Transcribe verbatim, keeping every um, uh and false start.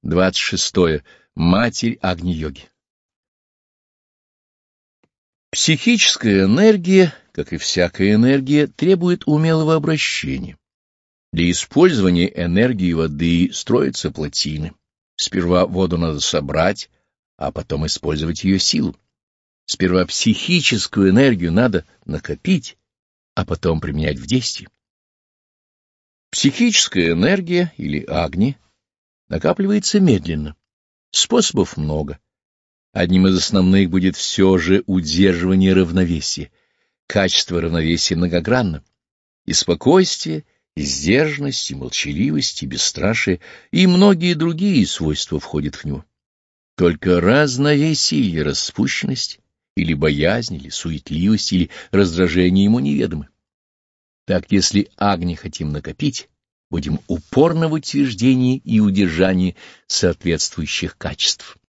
двадцать шестое. Матерь Агни-йоги. Психическая энергия, как и всякая энергия, требует умелого обращения. Для использования энергии воды строятся плотины. Сперва воду надо собрать, а потом использовать ее силу. Сперва психическую энергию надо накопить, а потом применять в действии. Психическая энергия, или агни, накапливается медленно. Способов много. Одним из основных будет все же удерживание равновесия. Качество равновесия многогранно. И спокойствие, и сдержанность, и молчаливость, и бесстрашие, и многие другие свойства входят в него. Только разновесие или распущенность, или боязнь, или суетливость, или раздражение ему неведомы. Так, если агни хотим накопить, будем упорно в утверждении и удержании соответствующих качеств.